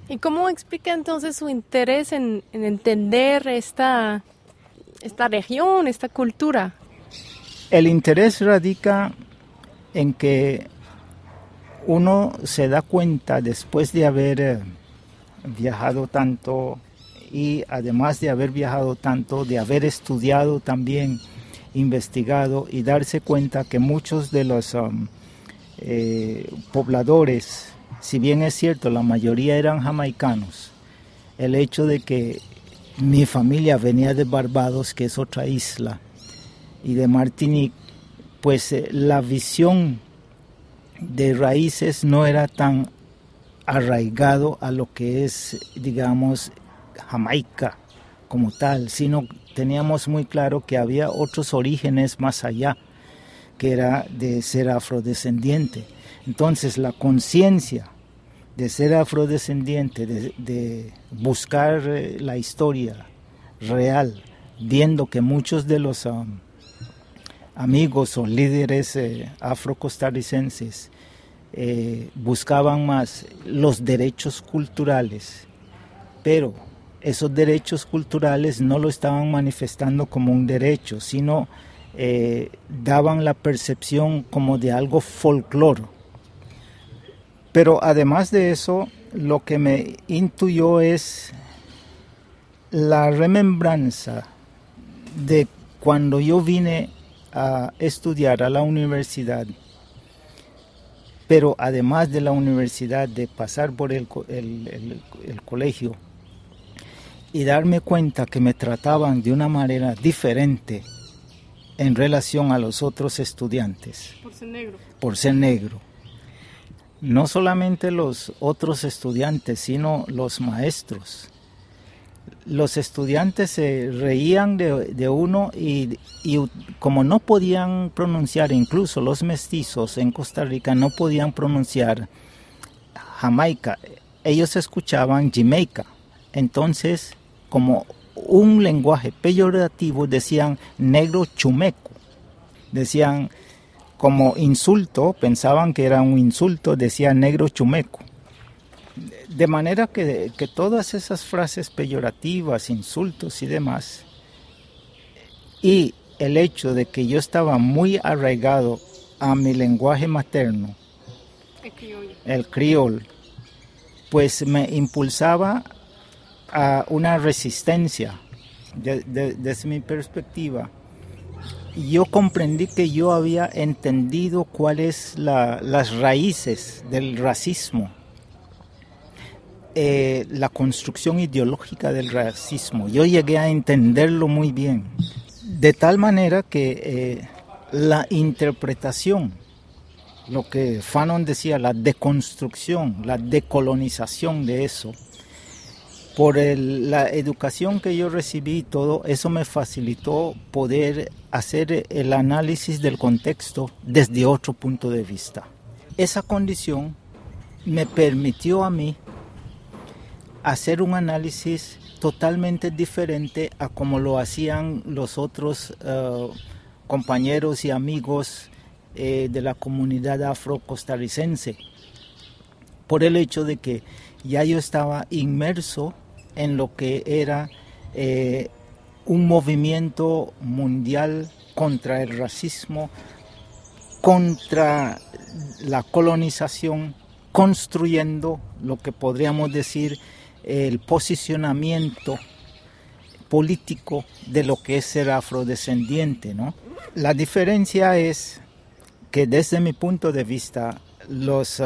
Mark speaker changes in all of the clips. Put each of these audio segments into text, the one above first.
Speaker 1: ¿Y cómo explica entonces su interés en entender esta región, esta cultura?
Speaker 2: El interés radica en que uno se da cuenta después de haber viajado tanto y además de haber viajado tanto, de haber estudiado también, investigado y darse cuenta que muchos de los pobladores, si bien es cierto, la mayoría eran jamaicanos, el hecho de que mi familia venía de Barbados, que es otra isla, y de Martinique, pues la visión de raíces no era tan arraigado a lo que es, digamos, Jamaica como tal, sino teníamos muy claro que había otros orígenes más allá, que era de ser afrodescendiente. Entonces la conciencia de ser afrodescendiente, de buscar la historia real, viendo que muchos de los amigos o líderes afrocostarricenses buscaban más los derechos culturales, pero esos derechos culturales no lo estaban manifestando como un derecho, sino daban la percepción como de algo folclore. Pero además de eso, lo que me intuyó es la remembranza de cuando yo vine a estudiar a la universidad, pero además de la universidad, de pasar por el colegio y darme cuenta que me trataban de una manera diferente en relación a los otros estudiantes.
Speaker 1: Por ser negro.
Speaker 2: Por ser negro. No solamente los otros estudiantes, sino los maestros. Los estudiantes se reían de uno y como no podían pronunciar, incluso los mestizos en Costa Rica no podían pronunciar Jamaica, ellos escuchaban Jamaica. Entonces, como un lenguaje peyorativo, decían negro chumeco, decían como insulto, pensaban que era un insulto, decían negro chumeco. De manera que todas esas frases peyorativas, insultos y demás, y el hecho de que yo estaba muy arraigado a mi lenguaje materno, el criol, pues me impulsaba a una resistencia desde mi perspectiva. Yo comprendí que yo había entendido cuáles las raíces del racismo, la construcción ideológica del racismo. Yo llegué a entenderlo muy bien, de tal manera que la interpretación, lo que Fanon decía, la deconstrucción, la decolonización de eso, por la educación que yo recibí, todo eso me facilitó poder hacer el análisis del contexto desde otro punto de vista. Esa condición me permitió a mí hacer un análisis totalmente diferente a como lo hacían los otros compañeros y amigos de la comunidad afro-costarricense, por el hecho de que ya yo estaba inmerso en lo que era un movimiento mundial contra el racismo, contra la colonización, construyendo lo que podríamos decir el posicionamiento político de lo que es ser afrodescendiente, ¿no? La diferencia es que desde mi punto de vista los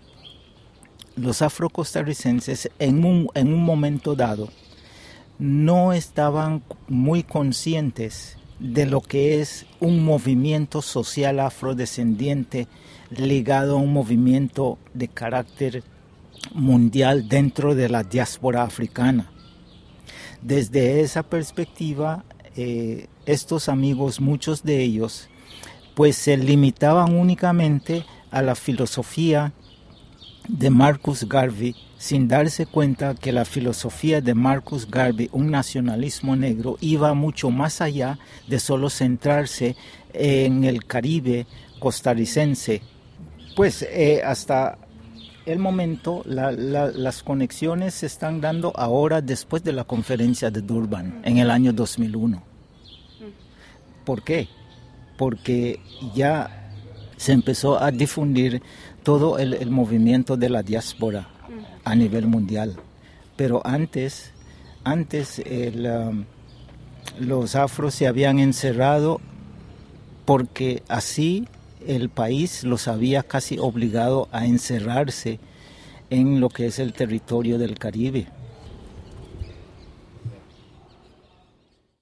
Speaker 2: afrocostarricenses en un momento dado no estaban muy conscientes de lo que es un movimiento social afrodescendiente ligado a un movimiento de carácter mundial dentro de la diáspora africana. Desde esa perspectiva, estos amigos, muchos de ellos, pues se limitaban únicamente a la filosofía de Marcus Garvey, sin darse cuenta que la filosofía de Marcus Garvey, un nacionalismo negro, iba mucho más allá de solo centrarse en el Caribe costarricense. Pues hasta el momento, las conexiones se están dando ahora después de la conferencia de Durban, en el año 2001. ¿Por qué? Porque ya se empezó a difundir todo el movimiento de la diáspora a nivel mundial. Pero antes los afros se habían encerrado porque así el país los había casi obligado a encerrarse en lo que es el territorio del Caribe.